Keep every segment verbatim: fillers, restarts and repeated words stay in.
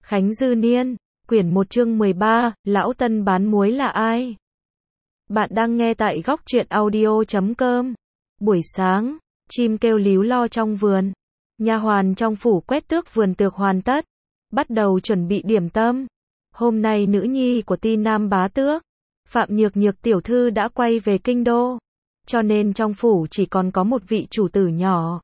Khánh Dư Niên, quyển một chương mười ba, Lão Tân bán muối là ai? Bạn đang nghe tại góc truyện audio chấm com. Buổi sáng, chim kêu líu lo trong vườn. Nha hoàn trong phủ quét tước vườn tược hoàn tất, bắt đầu chuẩn bị điểm tâm. Hôm nay nữ nhi của Ti Nam bá tước, Phạm Nhược Nhược tiểu thư đã quay về kinh đô, cho nên trong phủ chỉ còn có một vị chủ tử nhỏ.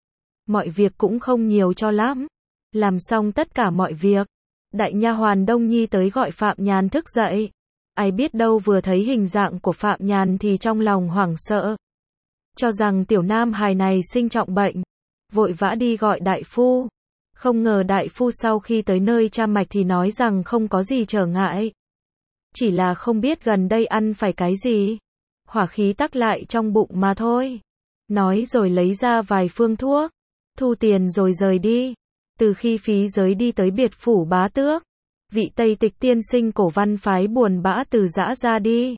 Mọi việc cũng không nhiều cho lắm. Làm xong tất cả mọi việc, đại nha hoàn Đông Nhi tới gọi Phạm Nhàn thức dậy. Ai biết đâu vừa thấy hình dạng của Phạm Nhàn thì trong lòng hoảng sợ, cho rằng tiểu nam hài này sinh trọng bệnh, vội vã đi gọi đại phu. Không ngờ đại phu sau khi tới nơi tra mạch thì nói rằng không có gì trở ngại, chỉ là không biết gần đây ăn phải cái gì, hỏa khí tắc lại trong bụng mà thôi. Nói rồi lấy ra vài phương thuốc, thu tiền rồi rời đi. Từ khi Phí Giới đi tới biệt phủ bá tước, vị Tây Tịch tiên sinh cổ văn phái buồn bã từ giã ra đi.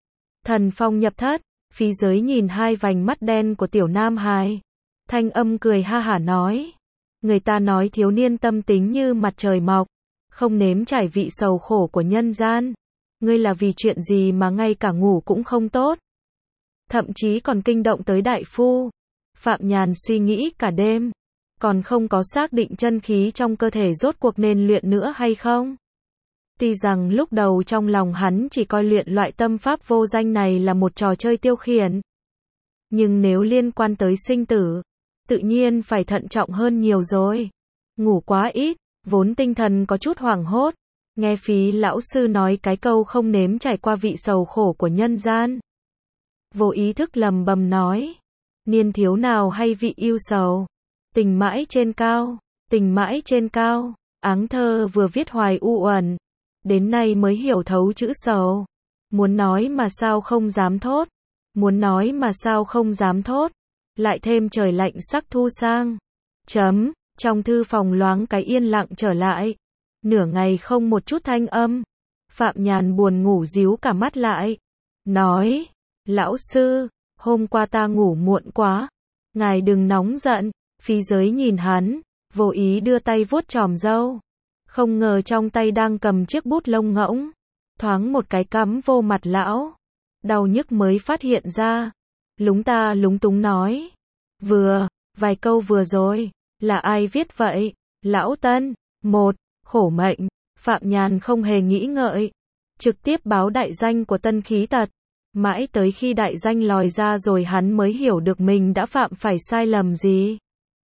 Thần phong nhập thất, Phí Giới nhìn hai vành mắt đen của tiểu nam hài, thanh âm cười ha hả nói: người ta nói thiếu niên tâm tính như mặt trời mọc, không nếm trải vị sầu khổ của nhân gian. Ngươi là vì chuyện gì mà ngay cả ngủ cũng không tốt, thậm chí còn kinh động tới đại phu? Phạm Nhàn suy nghĩ cả đêm, còn không có xác định chân khí trong cơ thể rốt cuộc nên luyện nữa hay không. Tuy rằng lúc đầu trong lòng hắn chỉ coi luyện loại tâm pháp vô danh này là một trò chơi tiêu khiển, nhưng nếu liên quan tới sinh tử, tự nhiên phải thận trọng hơn nhiều rồi. Ngủ quá ít, vốn tinh thần có chút hoảng hốt, nghe Phí lão sư nói cái câu không nếm trải qua vị sầu khổ của nhân gian, vô ý thức lầm bầm nói: niên thiếu nào hay vị yêu sầu, tình mãi trên cao, tình mãi trên cao. Áng thơ vừa viết hoài u uẩn, đến nay mới hiểu thấu chữ sầu. Muốn nói mà sao không dám thốt, muốn nói mà sao không dám thốt. Lại thêm trời lạnh sắc thu sang. Chấm, trong thư phòng loáng cái yên lặng trở lại. Nửa ngày không một chút thanh âm. Phạm Nhàn buồn ngủ díu cả mắt lại, nói: lão sư, hôm qua ta ngủ muộn quá, ngài đừng nóng giận. Phí Giới nhìn hắn, vô ý đưa tay vuốt chòm râu, không ngờ trong tay đang cầm chiếc bút lông ngỗng, thoáng một cái cắm vô mặt lão. Đau nhức mới phát hiện ra, lúng ta lúng túng nói: vừa, vài câu vừa rồi, là ai viết vậy? Lão Tân, một, khổ mệnh. Phạm Nhàn không hề nghĩ ngợi, trực tiếp báo đại danh của Tân Khí Tật. Mãi tới khi đại danh lòi ra rồi hắn mới hiểu được mình đã phạm phải sai lầm gì.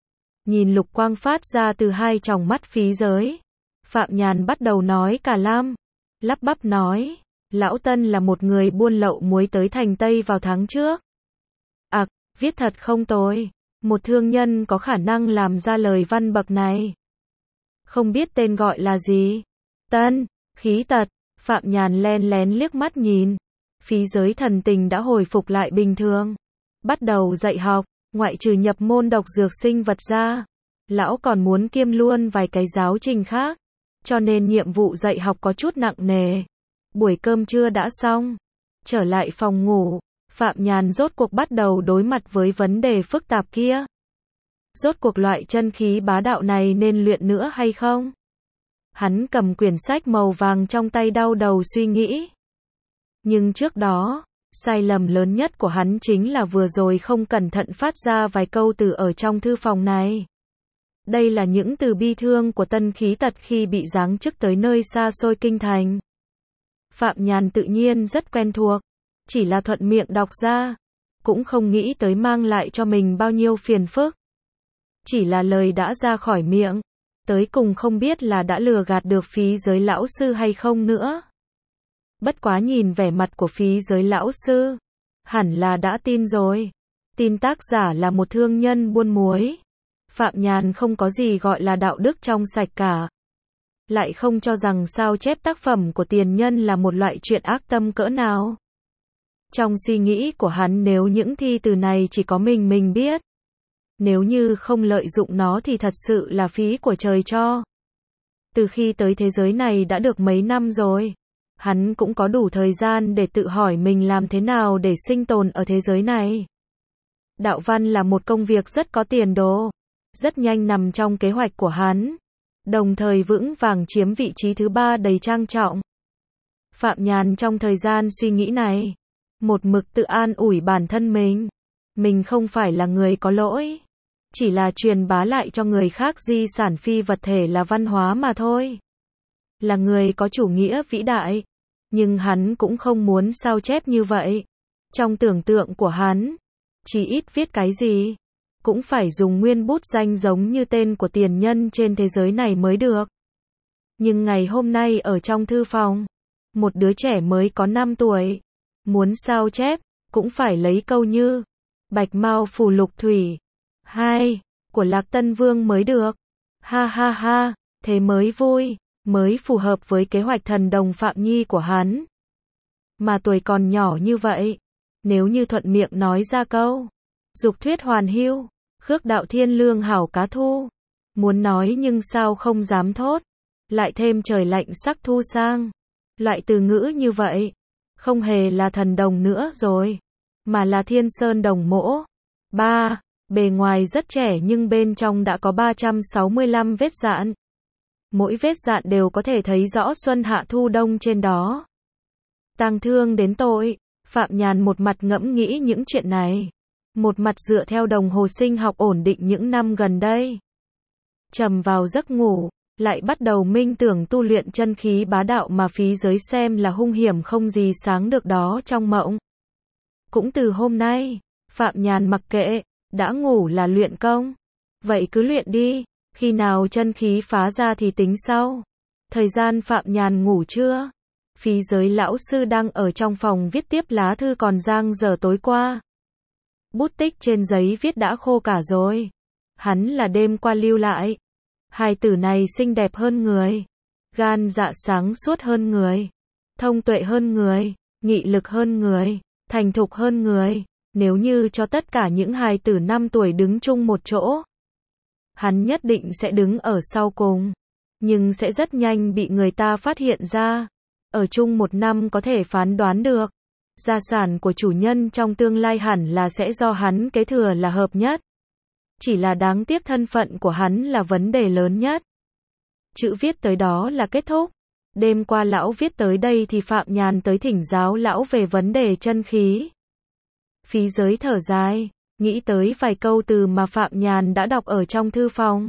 Nhìn lục quang phát ra từ hai tròng mắt Phí Giới, Phạm Nhàn bắt đầu nói cả lam, lắp bắp nói: lão Tân là một người buôn lậu muối tới thành Tây vào tháng trước. Ặc, à, viết thật không tồi, một thương nhân có khả năng làm ra lời văn bậc này. Không biết tên gọi là gì? Tân Khí Tật. Phạm Nhàn len lén liếc mắt nhìn. Phí Giới thần tình đã hồi phục lại bình thường, bắt đầu dạy học. Ngoại trừ nhập môn độc dược sinh vật ra, lão còn muốn kiêm luôn vài cái giáo trình khác, cho nên nhiệm vụ dạy học có chút nặng nề. Buổi cơm trưa đã xong, trở lại phòng ngủ, Phạm Nhàn rốt cuộc bắt đầu đối mặt với vấn đề phức tạp kia. Rốt cuộc loại chân khí bá đạo này nên luyện nữa hay không? Hắn cầm quyển sách màu vàng trong tay đau đầu suy nghĩ. Nhưng trước đó, sai lầm lớn nhất của hắn chính là vừa rồi không cẩn thận phát ra vài câu từ ở trong thư phòng này. Đây là những từ bi thương của Tân Khí Tật khi bị giáng chức tới nơi xa xôi kinh thành. Phạm Nhàn tự nhiên rất quen thuộc, chỉ là thuận miệng đọc ra, cũng không nghĩ tới mang lại cho mình bao nhiêu phiền phức. Chỉ là lời đã ra khỏi miệng, tới cùng không biết là đã lừa gạt được Phí Giới lão sư hay không nữa. Bất quá nhìn vẻ mặt của Phí Giới lão sư, hẳn là đã tin rồi. Tin tác giả là một thương nhân buôn muối. Phạm Nhàn không có gì gọi là đạo đức trong sạch cả. Lại không cho rằng sao chép tác phẩm của tiền nhân là một loại chuyện ác tâm cỡ nào. Trong suy nghĩ của hắn, nếu những thi từ này chỉ có mình mình biết, nếu như không lợi dụng nó thì thật sự là phí của trời cho. Từ khi tới thế giới này đã được mấy năm rồi, hắn cũng có đủ thời gian để tự hỏi mình làm thế nào để sinh tồn ở thế giới này. Đạo văn là một công việc rất có tiền đồ, rất nhanh nằm trong kế hoạch của hắn. đồng thời vững vàng chiếm vị trí thứ ba đầy trang trọng. Phạm Nhàn trong thời gian suy nghĩ này, một mực tự an ủi bản thân mình. Mình không phải là người có lỗi, chỉ là truyền bá lại cho người khác di sản phi vật thể là văn hóa mà thôi. Là người có chủ nghĩa vĩ đại, nhưng hắn cũng không muốn sao chép như vậy. Trong tưởng tượng của hắn, chỉ ít viết cái gì, cũng phải dùng nguyên bút danh giống như tên của tiền nhân trên thế giới này mới được. Nhưng ngày hôm nay ở trong thư phòng, một đứa trẻ mới có năm tuổi, muốn sao chép, cũng phải lấy câu như Bạch Mao Phù Lục Thủy hai của Lạc Tân Vương mới được. Ha ha ha, thế mới vui, mới phù hợp với kế hoạch thần đồng Phạm Nhi của hắn. Mà tuổi còn nhỏ như vậy, nếu như thuận miệng nói ra câu Dục thuyết hoàn hưu, khước đạo thiên lương hảo cá thu, muốn nói nhưng sao không dám thốt, lại thêm trời lạnh sắc thu sang. Loại từ ngữ như vậy, không hề là thần đồng nữa rồi, mà là thiên sơn đồng mỗ. ba. Bề ngoài rất trẻ nhưng bên trong đã có ba trăm sáu mươi lăm vết dạn. Mỗi vết dạn đều có thể thấy rõ xuân hạ thu đông trên đó. Tang thương đến tội, Phạm Nhàn một mặt ngẫm nghĩ những chuyện này, một mặt dựa theo đồng hồ sinh học ổn định những năm gần đây. Trầm vào giấc ngủ, lại bắt đầu minh tưởng tu luyện chân khí bá đạo mà phí giới xem là hung hiểm không gì sáng được đó trong mộng. Cũng từ hôm nay, Phạm Nhàn mặc kệ, đã ngủ là luyện công. Vậy cứ luyện đi, khi nào chân khí phá ra thì tính sau. Thời gian Phạm Nhàn ngủ trưa, phí giới lão sư đang ở trong phòng viết tiếp lá thư còn dang dở tối qua. Bút tích trên giấy viết đã khô cả rồi. Hắn là đêm qua lưu lại. Hài tử này xinh đẹp hơn người, gan dạ sáng suốt hơn người, thông tuệ hơn người, nghị lực hơn người, thành thục hơn người. Nếu như cho tất cả những hài tử năm tuổi đứng chung một chỗ, hắn nhất định sẽ đứng ở sau cùng, nhưng sẽ rất nhanh bị người ta phát hiện ra. Ở chung một năm có thể phán đoán được, gia sản của chủ nhân trong tương lai hẳn là sẽ do hắn kế thừa là hợp nhất. Chỉ là đáng tiếc thân phận của hắn là vấn đề lớn nhất. Chữ viết tới đó là kết thúc. Đêm qua lão viết tới đây thì Phạm Nhàn tới thỉnh giáo lão về vấn đề chân khí. Phí giới thở dài, nghĩ tới vài câu từ mà Phạm Nhàn đã đọc ở trong thư phòng.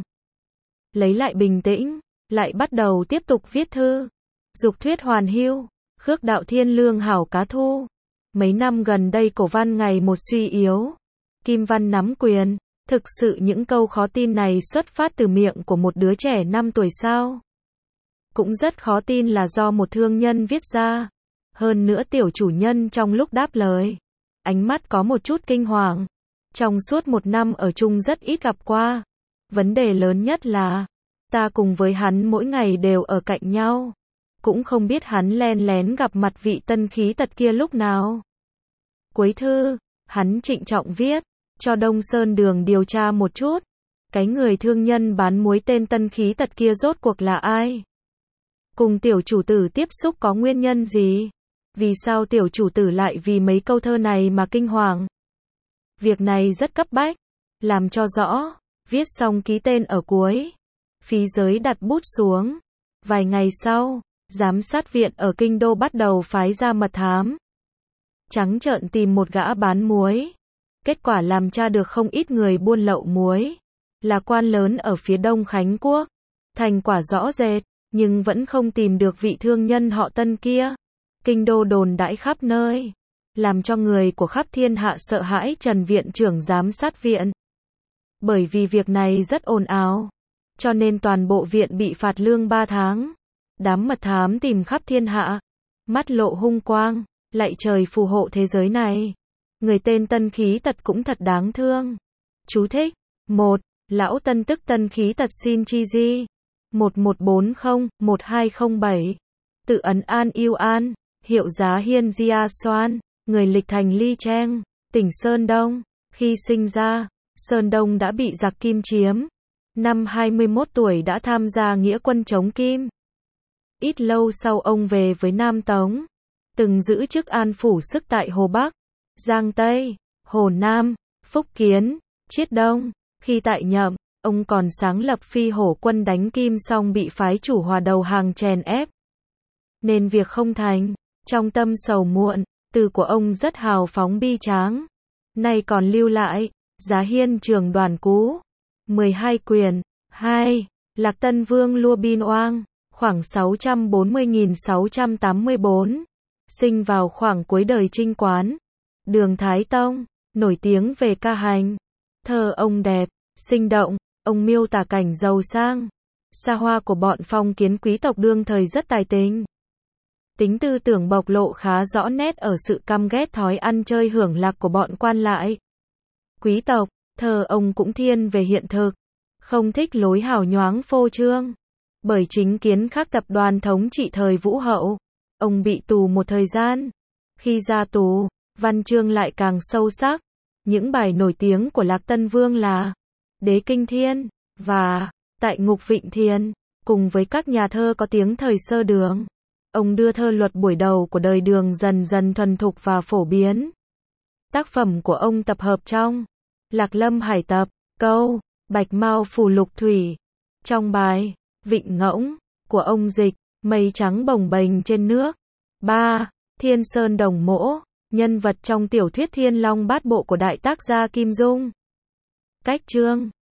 Lấy lại bình tĩnh, lại bắt đầu tiếp tục viết thư. Dục thuyết hoàn hưu, khước đạo thiên lương hảo cá thu. Mấy năm gần đây cổ văn ngày một suy yếu, kim văn nắm quyền. Thực sự những câu khó tin này xuất phát từ miệng của một đứa trẻ năm tuổi sao? Cũng rất khó tin là do một thương nhân viết ra. Hơn nữa tiểu chủ nhân trong lúc đáp lời, ánh mắt có một chút kinh hoàng. Trong suốt một năm ở chung rất ít gặp qua. Vấn đề lớn nhất là, ta cùng với hắn mỗi ngày đều ở cạnh nhau. Cũng không biết hắn len lén gặp mặt vị tân khí tật kia lúc nào. Cuối thư, hắn trịnh trọng viết. Cho Đông Sơn Đường điều tra một chút. Cái người thương nhân bán muối tên tân khí tật kia rốt cuộc là ai? Cùng tiểu chủ tử tiếp xúc có nguyên nhân gì? Vì sao tiểu chủ tử lại vì mấy câu thơ này mà kinh hoàng? Việc này rất cấp bách. Làm cho rõ. Viết xong ký tên ở cuối. Phí giới đặt bút xuống. Vài ngày sau, giám sát viện ở Kinh Đô bắt đầu phái ra mật thám. Trắng trợn tìm một gã bán muối. Kết quả làm tra được không ít người buôn lậu muối, là quan lớn ở phía Đông Khánh Quốc. Thành quả rõ rệt, nhưng vẫn không tìm được vị thương nhân họ Tân kia. Kinh Đô đồn đãi khắp nơi, làm cho người của khắp thiên hạ sợ hãi Trần viện trưởng giám sát viện. Bởi vì việc này rất ồn ào, cho nên toàn bộ viện bị phạt lương ba tháng. Đám mật thám tìm khắp thiên hạ, mắt lộ hung quang, lạy trời phù hộ thế giới này. Người tên tân khí tật cũng thật đáng thương. Chú thích. một. Lão Tân tức tân khí tật xin chi di. một một bốn không, một hai không bảy. Tự ấn An Yêu An, hiệu giá Hiên Gia Soan, người lịch thành Ly Trang, tỉnh Sơn Đông. Khi sinh ra, Sơn Đông đã bị giặc Kim chiếm. Năm hai mươi mốt tuổi đã tham gia nghĩa quân chống Kim. Ít lâu sau ông về với Nam Tống. Từng giữ chức an phủ sức tại Hồ Bắc, Giang Tây, Hồ Nam, Phúc Kiến, Chiết Đông. Khi tại Nhậm, Ông còn sáng lập Phi Hổ quân đánh Kim Song bị phái chủ Hòa đầu hàng chèn ép, nên việc không thành. Trong tâm sầu muộn, từ của ông rất hào phóng bi tráng, nay còn lưu lại. Giá Hiên Trường Đoàn Cú, mười hai quyển. hai. Lạc Tân Vương Lua Bin Oang, khoảng sáu trăm bốn mươi đến sáu trăm tám mươi bốn, sinh vào khoảng cuối đời Trinh Quán, Đường Thái Tông, nổi tiếng về ca hành. Thơ ông đẹp, sinh động, ông miêu tả cảnh giàu sang, xa hoa của bọn phong kiến quý tộc đương thời rất tài tình. Tính tư tưởng bộc lộ khá rõ nét ở sự căm ghét thói ăn chơi hưởng lạc của bọn quan lại, quý tộc. Thơ ông cũng thiên về hiện thực, không thích lối hào nhoáng phô trương. Bởi chính kiến khắc tập đoàn thống trị thời Vũ Hậu, ông bị tù một thời gian. Khi ra tù, văn chương lại càng sâu sắc. Những bài nổi tiếng của Lạc Tân Vương là Đế Kinh Thiên và Tại Ngục Vịnh Thiền, cùng với các nhà thơ có tiếng thời sơ Đường. Ông đưa thơ luật buổi đầu của đời Đường dần dần thuần thục và phổ biến. Tác phẩm của ông tập hợp trong Lạc Lâm Hải Tập, câu Bạch Mao Phủ Lục Thủy. Trong bài Vịnh Ngỗng của ông dịch Mây trắng bồng bềnh trên nước. ba. Thiên Sơn Đồng Mỗ, nhân vật trong tiểu thuyết Thiên Long Bát Bộ của đại tác gia Kim Dung. Cách chương